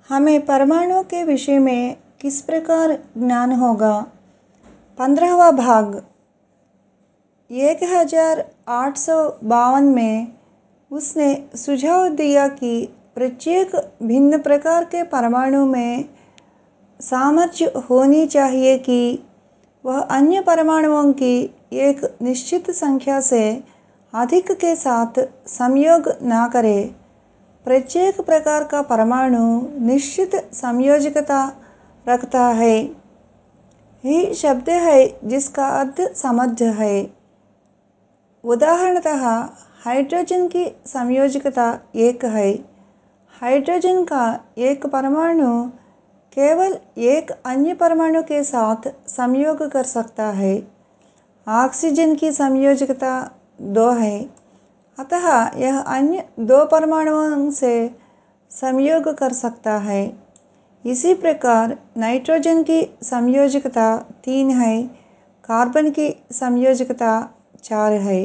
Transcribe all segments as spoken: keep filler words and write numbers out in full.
हमें परमाणु के विषय में किस प्रकार ज्ञान होगा। पंद्रहवा भाग। एक हजार आठ सौ बावन में उसने सुझाव दिया कि प्रत्येक भिन्न प्रकार के परमाणु में सामर्थ्य होनी चाहिए कि वह अन्य परमाणुओं की एक निश्चित संख्या से अधिक के साथ संयोग न करे। प्रत्येक प्रकार का परमाणु निश्चित संयोजकता रखता है। ही शब्द है जिसका अर्थ समृद्ध है। उदाहरणतः हाइड्रोजन की संयोजकता एक है। हाइड्रोजन का एक परमाणु केवल एक अन्य परमाणु के साथ संयोग कर सकता है। ऑक्सीजन की संयोजकता दो है, अतः यह अन्य दो परमाणुओं से संयोग कर सकता है। इसी प्रकार नाइट्रोजन की संयोजकता तीन है, कार्बन की संयोजकता चार है।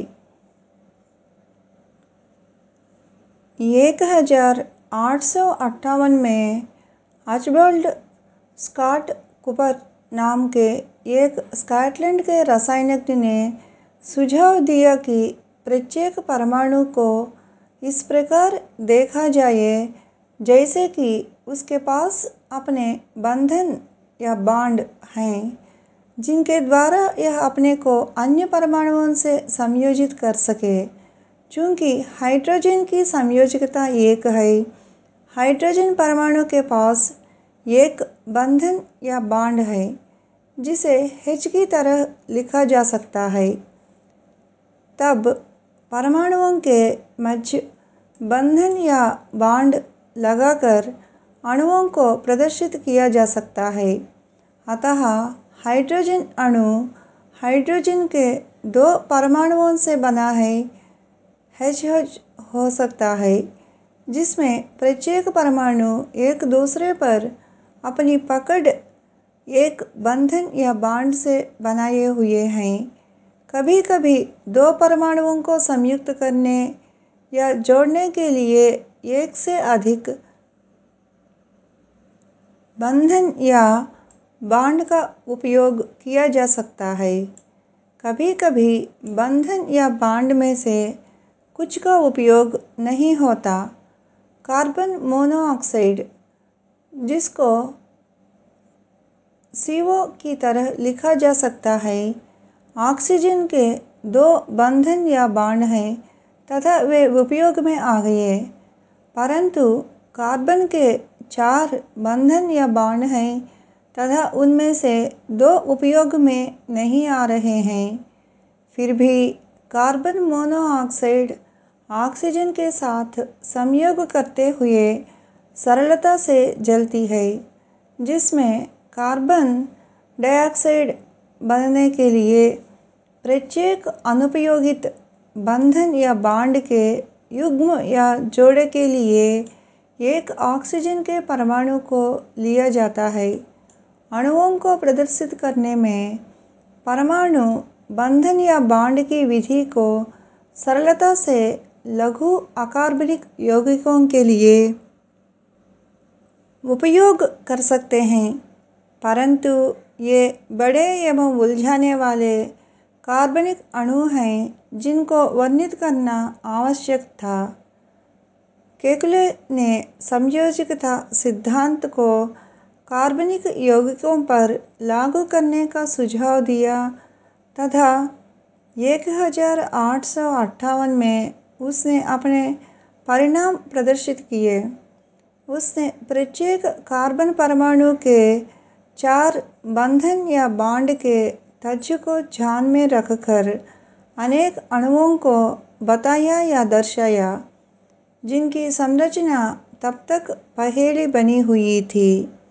एक हजार आठ सौ अट्ठावन में आर्चबाल्ड स्कॉट कूपर नाम के एक स्कॉटलैंड के रसायनज्ञ ने सुझाव दिया कि प्रत्येक परमाणु को इस प्रकार देखा जाए जैसे कि उसके पास अपने बंधन या बॉन्ड हैं, जिनके द्वारा यह अपने को अन्य परमाणुओं से संयोजित कर सके। चूँकि हाइड्रोजन की संयोजकता एक है, हाइड्रोजन परमाणु के पास एक बंधन या बॉन्ड है जिसे H की तरह लिखा जा सकता है। तब परमाणुओं के मध्य बंधन या बॉन्ड लगाकर अणुओं को प्रदर्शित किया जा सकता है। अतः हाइड्रोजन अणु हाइड्रोजन के दो परमाणुओं से बना है। H H हो सकता है, जिसमें प्रत्येक परमाणु एक दूसरे पर अपनी पकड़ एक बंधन या बॉन्ड से बनाए हुए हैं। कभी कभी दो परमाणुओं को संयुक्त करने या जोड़ने के लिए एक से अधिक बंधन या बॉन्ड का उपयोग किया जा सकता है। कभी कभी बंधन या बॉन्ड में से कुछ का उपयोग नहीं होता। कार्बन मोनोऑक्साइड, जिसको सी ओ की तरह लिखा जा सकता है, ऑक्सीजन के दो बंधन या बॉन्ड हैं तथा वे उपयोग में आ गए, परंतु कार्बन के चार बंधन या बॉन्ड हैं तथा उनमें से दो उपयोग में नहीं आ रहे हैं। फिर भी कार्बन मोनोऑक्साइड ऑक्सीजन के साथ संयोग करते हुए सरलता से जलती है, जिसमें कार्बन डाइऑक्साइड बनने के लिए प्रत्येक अनुपयोगित बंधन या बॉन्ड के युग्म या जोड़े के लिए एक ऑक्सीजन के परमाणु को लिया जाता है। अणुओं को प्रदर्शित करने में परमाणु बंधन या बॉन्ड की विधि को सरलता से लघु अकार्बनिक यौगिकों के लिए उपयोग कर सकते हैं, परंतु ये बड़े एवं उलझाने वाले कार्बनिक अणु हैं जिनको वर्णित करना आवश्यक था। केकुले ने संयोजकता सिद्धांत को कार्बनिक यौगिकों पर लागू करने का सुझाव दिया तथा एक हजार आठ सौ अट्ठावन में उसने अपने परिणाम प्रदर्शित किए। उसने प्रत्येक कार्बन परमाणु के चार बंधन या बॉन्ड के तथ्य को ध्यान में रखकर अनेक अणुओं को बताया या दर्शाया, जिनकी संरचना तब तक पहेली बनी हुई थी।